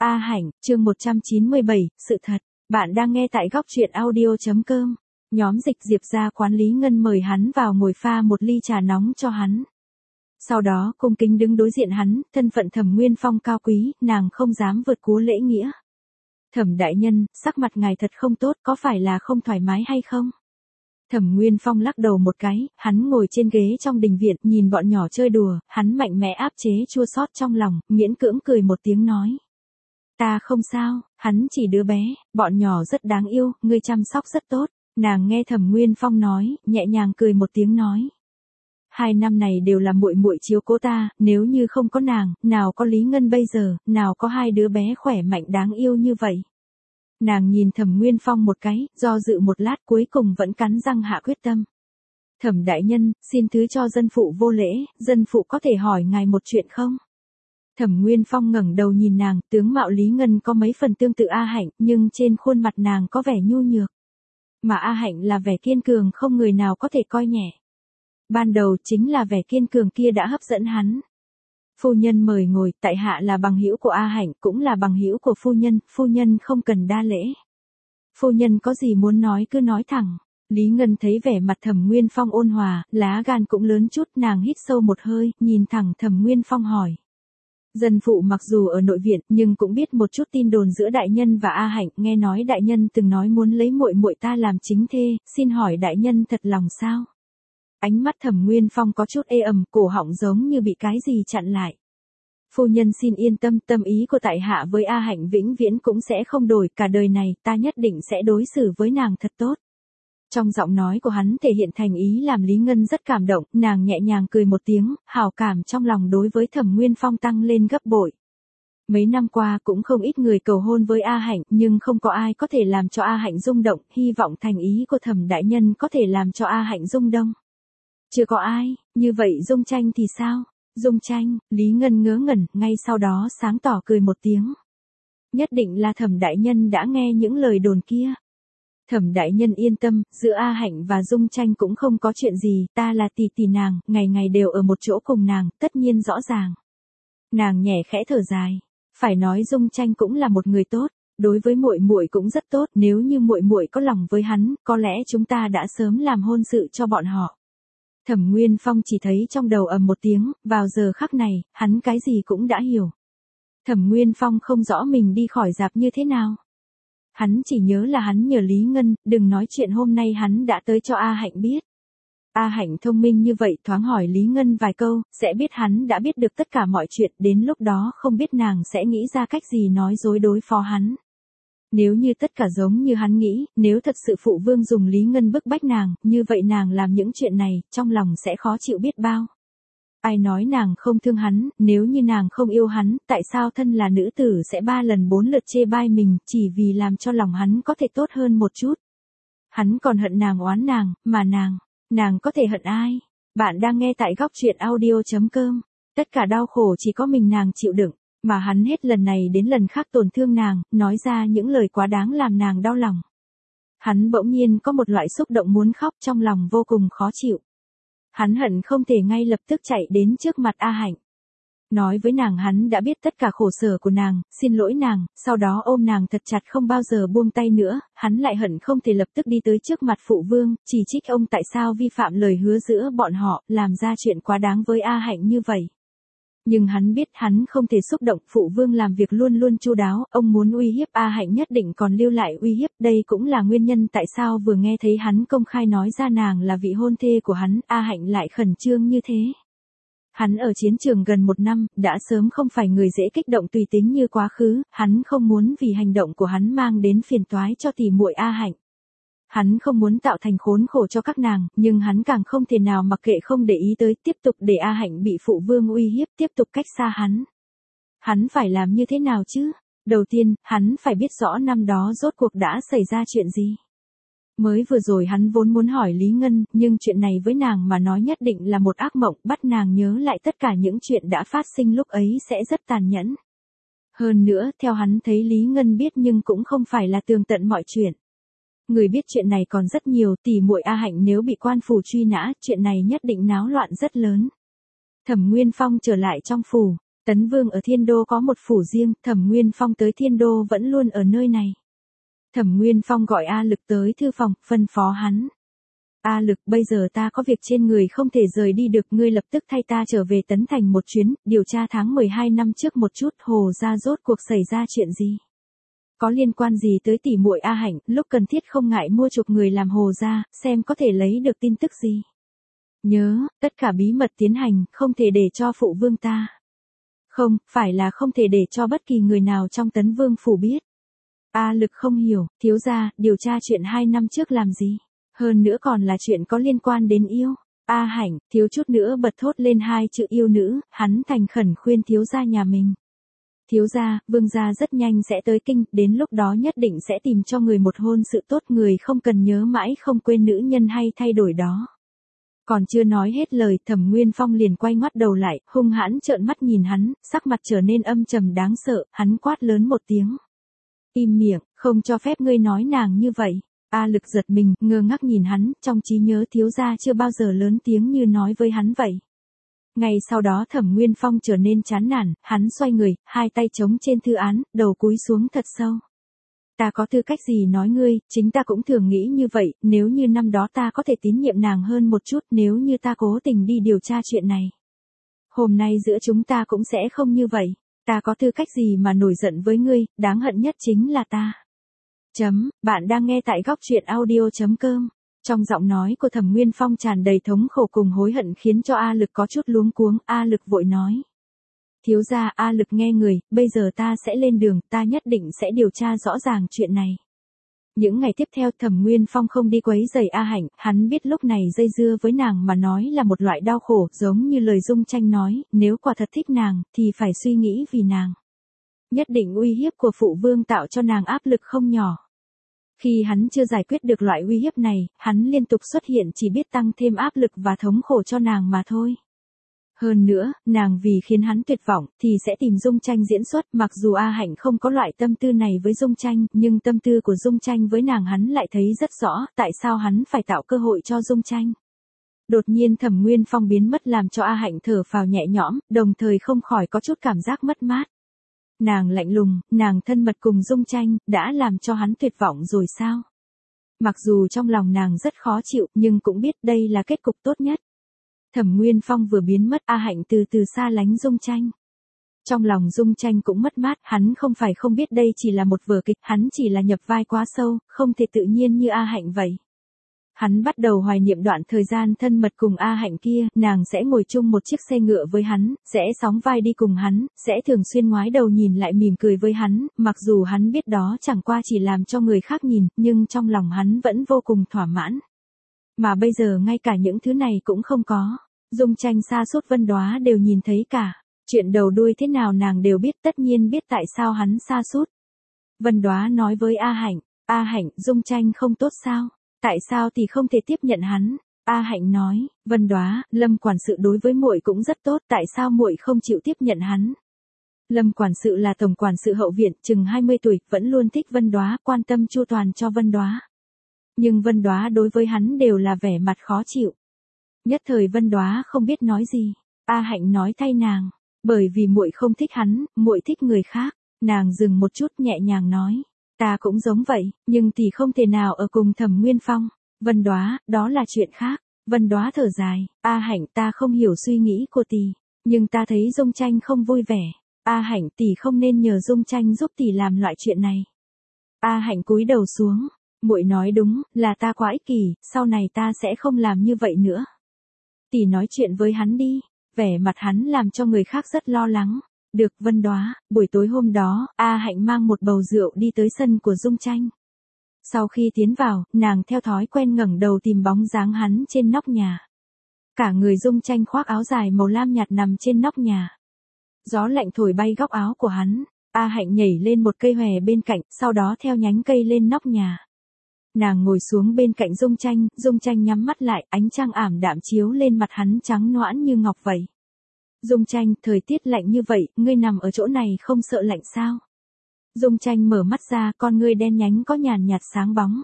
A Hạnh, chương 197, sự thật. Bạn đang nghe tại góc truyện audio.com. Nhóm dịch Diệp ra quán Lý Ngân mời hắn vào ngồi pha một ly trà nóng cho hắn. Sau đó cung kính đứng đối diện hắn, thân phận Thẩm Nguyên Phong cao quý, nàng không dám vượt cú lễ nghĩa. Thẩm đại nhân, sắc mặt ngài thật không tốt, có phải là không thoải mái hay không? Thẩm Nguyên Phong lắc đầu một cái, hắn ngồi trên ghế trong đình viện, nhìn bọn nhỏ chơi đùa, hắn mạnh mẽ áp chế chua xót trong lòng, miễn cưỡng cười một tiếng nói. Ta không sao, hắn chỉ đứa bé, bọn nhỏ rất đáng yêu, ngươi chăm sóc rất tốt. Nàng nghe Thẩm Nguyên Phong nói, nhẹ nhàng cười một tiếng nói. 2 năm này đều là muội muội chiếu cố ta, nếu như không có nàng, nào có Lý Ngân bây giờ, nào có 2 đứa bé khỏe mạnh đáng yêu như vậy. Nàng nhìn Thẩm Nguyên Phong một cái, do dự một lát cuối cùng vẫn cắn răng hạ quyết tâm. Thẩm đại nhân, xin thứ cho dân phụ vô lễ, dân phụ có thể hỏi ngài một chuyện không? Thẩm Nguyên Phong ngẩng đầu nhìn nàng, tướng mạo Lý Ngân có mấy phần tương tự A Hạnh, nhưng trên khuôn mặt nàng có vẻ nhu nhược. Mà A Hạnh là vẻ kiên cường không người nào có thể coi nhẹ. Ban đầu chính là vẻ kiên cường kia đã hấp dẫn hắn. Phu nhân mời ngồi, tại hạ là bằng hữu của A Hạnh, cũng là bằng hữu của phu nhân không cần đa lễ. Phu nhân có gì muốn nói cứ nói thẳng. Lý Ngân thấy vẻ mặt Thẩm Nguyên Phong ôn hòa, lá gan cũng lớn chút, nàng hít sâu một hơi, nhìn thẳng Thẩm Nguyên Phong hỏi. Dân phụ mặc dù ở nội viện, nhưng cũng biết một chút tin đồn giữa đại nhân và A Hạnh, nghe nói đại nhân từng nói muốn lấy muội muội ta làm chính thê, xin hỏi đại nhân thật lòng sao? Ánh mắt Thẩm Nguyên Phong có chút ê ẩm, cổ họng giống như bị cái gì chặn lại. Phu nhân xin yên tâm, tâm ý của tại hạ với A Hạnh vĩnh viễn cũng sẽ không đổi, cả đời này ta nhất định sẽ đối xử với nàng thật tốt. Trong giọng nói của hắn thể hiện thành ý làm Lý Ngân rất cảm động, nàng nhẹ nhàng cười một tiếng, hảo cảm trong lòng đối với Thẩm Nguyên Phong tăng lên gấp bội. Mấy năm qua cũng không ít người cầu hôn với A Hạnh, nhưng không có ai có thể làm cho A Hạnh rung động, hy vọng thành ý của Thẩm đại nhân có thể làm cho A Hạnh rung động. Chưa có ai, như vậy Dung Tranh thì sao? Dung Tranh, Lý Ngân ngớ ngẩn, ngay sau đó sáng tỏ cười một tiếng. Nhất định là Thẩm đại nhân đã nghe những lời đồn kia. Thẩm đại nhân yên tâm, giữa A Hạnh và Dung Tranh cũng không có chuyện gì, ta là tỷ tỷ nàng, ngày ngày đều ở một chỗ cùng nàng, tất nhiên rõ ràng. Nàng nhẹ khẽ thở dài, phải nói Dung Tranh cũng là một người tốt, đối với muội muội cũng rất tốt, nếu như muội muội có lòng với hắn, có lẽ chúng ta đã sớm làm hôn sự cho bọn họ. Thẩm Nguyên Phong chỉ thấy trong đầu ầm một tiếng, vào giờ khắc này, hắn cái gì cũng đã hiểu. Thẩm Nguyên Phong không rõ mình đi khỏi dạp như thế nào. Hắn chỉ nhớ là hắn nhờ Lý Ngân, đừng nói chuyện hôm nay hắn đã tới cho A Hạnh biết. A Hạnh thông minh như vậy thoáng hỏi Lý Ngân vài câu, sẽ biết hắn đã biết được tất cả mọi chuyện, đến lúc đó không biết nàng sẽ nghĩ ra cách gì nói dối đối phó hắn. Nếu như tất cả giống như hắn nghĩ, nếu thật sự phụ vương dùng Lý Ngân bức bách nàng, như vậy nàng làm những chuyện này, trong lòng sẽ khó chịu biết bao. Ai nói nàng không thương hắn, nếu như nàng không yêu hắn, tại sao thân là nữ tử sẽ 3 lần 4 lượt chê bai mình, chỉ vì làm cho lòng hắn có thể tốt hơn một chút. Hắn còn hận nàng oán nàng, mà nàng có thể hận ai? Bạn đang nghe tại góc truyện audio.com. Tất cả đau khổ chỉ có mình nàng chịu đựng, mà hắn hết lần này đến lần khác tổn thương nàng, nói ra những lời quá đáng làm nàng đau lòng. Hắn bỗng nhiên có một loại xúc động muốn khóc, trong lòng vô cùng khó chịu. Hắn hận không thể ngay lập tức chạy đến trước mặt A Hạnh. Nói với nàng hắn đã biết tất cả khổ sở của nàng, xin lỗi nàng, sau đó ôm nàng thật chặt không bao giờ buông tay nữa, hắn lại hận không thể lập tức đi tới trước mặt phụ vương, chỉ trích ông tại sao vi phạm lời hứa giữa bọn họ, làm ra chuyện quá đáng với A Hạnh như vậy. Nhưng hắn biết hắn không thể xúc động, phụ vương làm việc luôn luôn chu đáo, ông muốn uy hiếp A Hạnh nhất định còn lưu lại uy hiếp, đây cũng là nguyên nhân tại sao vừa nghe thấy hắn công khai nói ra nàng là vị hôn thê của hắn, A Hạnh lại khẩn trương như thế. Hắn ở chiến trường gần 1 năm, đã sớm không phải người dễ kích động tùy tính như quá khứ, hắn không muốn vì hành động của hắn mang đến phiền toái cho tỷ muội A Hạnh. Hắn không muốn tạo thành khốn khổ cho các nàng, nhưng hắn càng không thể nào mặc kệ không để ý tới, tiếp tục để A Hạnh bị phụ vương uy hiếp, tiếp tục cách xa hắn. Hắn phải làm như thế nào chứ? Đầu tiên, hắn phải biết rõ năm đó rốt cuộc đã xảy ra chuyện gì. Mới vừa rồi hắn vốn muốn hỏi Lý Ngân, nhưng chuyện này với nàng mà nói nhất định là một ác mộng, bắt nàng nhớ lại tất cả những chuyện đã phát sinh lúc ấy sẽ rất tàn nhẫn. Hơn nữa, theo hắn thấy Lý Ngân biết nhưng cũng không phải là tường tận mọi chuyện. Người biết chuyện này còn rất nhiều, tỷ muội A Hạnh nếu bị quan phủ truy nã, chuyện này nhất định náo loạn rất lớn. Thẩm Nguyên Phong trở lại trong phủ, Tấn Vương ở Thiên Đô có một phủ riêng, Thẩm Nguyên Phong tới Thiên Đô vẫn luôn ở nơi này. Thẩm Nguyên Phong gọi A Lực tới thư phòng, phân phó hắn. A Lực, bây giờ ta có việc trên người không thể rời đi được, ngươi lập tức thay ta trở về Tấn Thành một chuyến, điều tra tháng 12 năm trước một chút, Hồ gia rốt cuộc xảy ra chuyện gì. Có liên quan gì tới tỷ muội A Hạnh, lúc cần thiết không ngại mua chuộc người làm Hồ gia, xem có thể lấy được tin tức gì. Nhớ, tất cả bí mật tiến hành, không thể để cho phụ vương ta. Không, phải là không thể để cho bất kỳ người nào trong Tấn Vương phủ biết. A Lực không hiểu, thiếu gia, điều tra chuyện 2 năm trước làm gì? Hơn nữa còn là chuyện có liên quan đến yêu. A Hạnh, thiếu chút nữa bật thốt lên 2 chữ yêu nữ, hắn thành khẩn khuyên thiếu gia nhà mình. Thiếu gia, vương gia rất nhanh sẽ tới kinh, đến lúc đó nhất định sẽ tìm cho người một hôn sự tốt, người không cần nhớ mãi không quên nữ nhân hay thay đổi đó. Còn chưa nói hết lời, Thẩm Nguyên Phong liền quay ngoắt đầu lại, hung hãn trợn mắt nhìn hắn, sắc mặt trở nên âm trầm đáng sợ, hắn quát lớn một tiếng. Im miệng, không cho phép ngươi nói nàng như vậy. A Lực giật mình, ngơ ngác nhìn hắn, trong trí nhớ thiếu gia chưa bao giờ lớn tiếng như nói với hắn vậy. Ngay sau đó Thẩm Nguyên Phong trở nên chán nản, hắn xoay người, hai tay chống trên thư án, đầu cúi xuống thật sâu. Ta có tư cách gì nói ngươi, chính ta cũng thường nghĩ như vậy, nếu như năm đó ta có thể tín nhiệm nàng hơn một chút, nếu như ta cố tình đi điều tra chuyện này. Hôm nay giữa chúng ta cũng sẽ không như vậy, ta có tư cách gì mà nổi giận với ngươi, đáng hận nhất chính là ta. Bạn đang nghe tại góc truyện audio.com. Trong giọng nói của Thẩm Nguyên Phong tràn đầy thống khổ cùng hối hận khiến cho A Lực có chút luống cuống, A Lực vội nói. Thiếu gia, A Lực nghe người, bây giờ ta sẽ lên đường, ta nhất định sẽ điều tra rõ ràng chuyện này. Những ngày tiếp theo Thẩm Nguyên Phong không đi quấy rầy A Hạnh, hắn biết lúc này dây dưa với nàng mà nói là một loại đau khổ, giống như lời Dung Tranh nói, nếu quả thật thích nàng, thì phải suy nghĩ vì nàng. Nhất định uy hiếp của phụ vương tạo cho nàng áp lực không nhỏ. Khi hắn chưa giải quyết được loại uy hiếp này, hắn liên tục xuất hiện chỉ biết tăng thêm áp lực và thống khổ cho nàng mà thôi. Hơn nữa, nàng vì khiến hắn tuyệt vọng, thì sẽ tìm Dung Tranh diễn xuất, mặc dù A Hạnh không có loại tâm tư này với Dung Tranh, nhưng tâm tư của Dung Tranh với nàng hắn lại thấy rất rõ, tại sao hắn phải tạo cơ hội cho Dung Tranh. Đột nhiên Thẩm Nguyên Phong biến mất làm cho A Hạnh thở phào nhẹ nhõm, đồng thời không khỏi có chút cảm giác mất mát. Nàng lạnh lùng, nàng thân mật cùng Dung Tranh, đã làm cho hắn tuyệt vọng rồi sao? Mặc dù trong lòng nàng rất khó chịu, nhưng cũng biết đây là kết cục tốt nhất. Thẩm Nguyên Phong vừa biến mất, A Hạnh từ từ xa lánh Dung Tranh. Trong lòng Dung Tranh cũng mất mát, hắn không phải không biết đây chỉ là một vở kịch, hắn chỉ là nhập vai quá sâu, không thể tự nhiên như A Hạnh vậy. Hắn bắt đầu hoài niệm đoạn thời gian thân mật cùng A Hạnh kia, nàng sẽ ngồi chung một chiếc xe ngựa với hắn, sẽ sóng vai đi cùng hắn, sẽ thường xuyên ngoái đầu nhìn lại mỉm cười với hắn, mặc dù hắn biết đó chẳng qua chỉ làm cho người khác nhìn, nhưng trong lòng hắn vẫn vô cùng thỏa mãn. Mà bây giờ ngay cả những thứ này cũng không có. Dung Tranh sa sút Vân Đóa đều nhìn thấy cả. Chuyện đầu đuôi thế nào nàng đều biết, tất nhiên biết tại sao hắn sa sút. Vân Đóa nói với A Hạnh, A Hạnh, Dung Tranh không tốt sao? Tại sao thì không thể tiếp nhận hắn? A Hạnh nói, Vân Đóa, Lâm quản sự đối với muội cũng rất tốt, tại sao muội không chịu tiếp nhận hắn? Lâm quản sự là tổng quản sự hậu viện, chừng 20 tuổi, vẫn luôn thích Vân Đóa, quan tâm chu toàn cho Vân Đóa. Nhưng Vân Đóa đối với hắn đều là vẻ mặt khó chịu. Nhất thời Vân Đóa không biết nói gì. A Hạnh nói thay nàng, bởi vì muội không thích hắn, muội thích người khác. Nàng dừng một chút nhẹ nhàng nói, ta cũng giống vậy, nhưng thì không thể nào ở cùng Thẩm Nguyên Phong. Vân Đóa, đó là chuyện khác. Vân Đóa thở dài, A Hạnh, ta không hiểu suy nghĩ của tỷ, nhưng ta thấy Dung Tranh không vui vẻ. A Hạnh, tỷ không nên nhờ Dung Tranh giúp tỷ làm loại chuyện này. A Hạnh cúi đầu xuống, muội nói đúng, là ta quá ích kỷ, sau này ta sẽ không làm như vậy nữa. Tỷ nói chuyện với hắn đi. Vẻ mặt hắn làm cho người khác rất lo lắng. Được, Vân Đóa. Buổi tối hôm đó, A Hạnh mang một bầu rượu đi tới sân của Dung Tranh. Sau khi tiến vào, nàng theo thói quen ngẩng đầu tìm bóng dáng hắn trên nóc nhà. Cả người Dung Tranh khoác áo dài màu lam nhạt nằm trên nóc nhà. Gió lạnh thổi bay góc áo của hắn. A Hạnh nhảy lên một cây hòe bên cạnh, sau đó theo nhánh cây lên nóc nhà. Nàng ngồi xuống bên cạnh Dung Tranh nhắm mắt lại, ánh trăng ảm đạm chiếu lên mặt hắn trắng nõn như ngọc vậy. Dung Tranh, thời tiết lạnh như vậy, ngươi nằm ở chỗ này không sợ lạnh sao? Dung Tranh mở mắt ra, con ngươi đen nhánh có nhàn nhạt sáng bóng.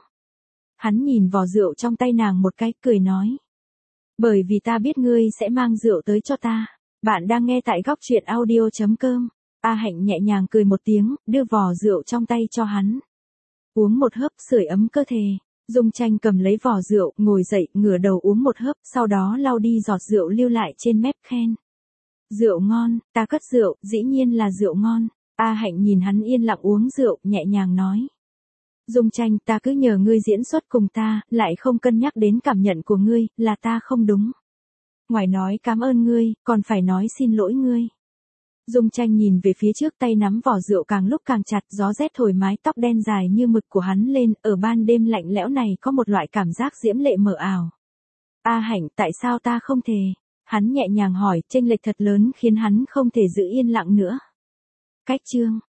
Hắn nhìn vò rượu trong tay nàng một cái, cười nói. Bởi vì ta biết ngươi sẽ mang rượu tới cho ta. Bạn đang nghe tại góc truyện audio.com. A Hạnh nhẹ nhàng cười một tiếng, đưa vò rượu trong tay cho hắn. Uống một hớp sưởi ấm cơ thể. Dung Tranh cầm lấy vò rượu, ngồi dậy, ngửa đầu uống một hớp, sau đó lau đi giọt rượu lưu lại trên mép khen. Rượu ngon, ta cất rượu, dĩ nhiên là rượu ngon. A Hạnh nhìn hắn yên lặng uống rượu, nhẹ nhàng nói. Dung Tranh, ta cứ nhờ ngươi diễn xuất cùng ta, lại không cân nhắc đến cảm nhận của ngươi, là ta không đúng. Ngoài nói cảm ơn ngươi, còn phải nói xin lỗi ngươi. Dung Tranh nhìn về phía trước, tay nắm vỏ rượu càng lúc càng chặt, gió rét thổi mái tóc đen dài như mực của hắn lên, ở ban đêm lạnh lẽo này có một loại cảm giác diễm lệ mờ ảo. A Hạnh, tại sao ta không thể? Hắn nhẹ nhàng hỏi, chênh lệch thật lớn khiến hắn không thể giữ yên lặng nữa. Cách chương